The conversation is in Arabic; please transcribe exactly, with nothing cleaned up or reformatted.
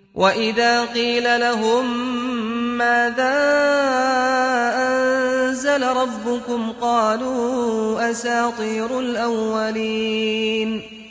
وَإِذَا قِيلَ لَهُم مَّاذَا أَنزَلَ رَبُّكُمْ قَالُوا أَسَاطِيرُ الْأَوَّلِينَ